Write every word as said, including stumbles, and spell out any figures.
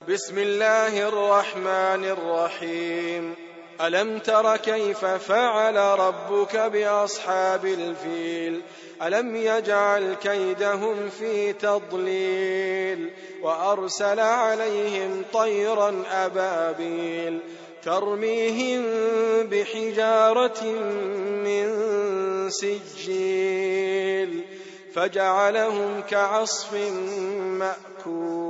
بسم الله الرحمن الرحيم. ألم تر كيف فعل ربك بأصحاب الفيل؟ ألم يجعل كيدهم في تضليل وأرسل عليهم طيرا أبابيل ترميهم بحجارة من سجيل فجعلهم كعصف مأكول.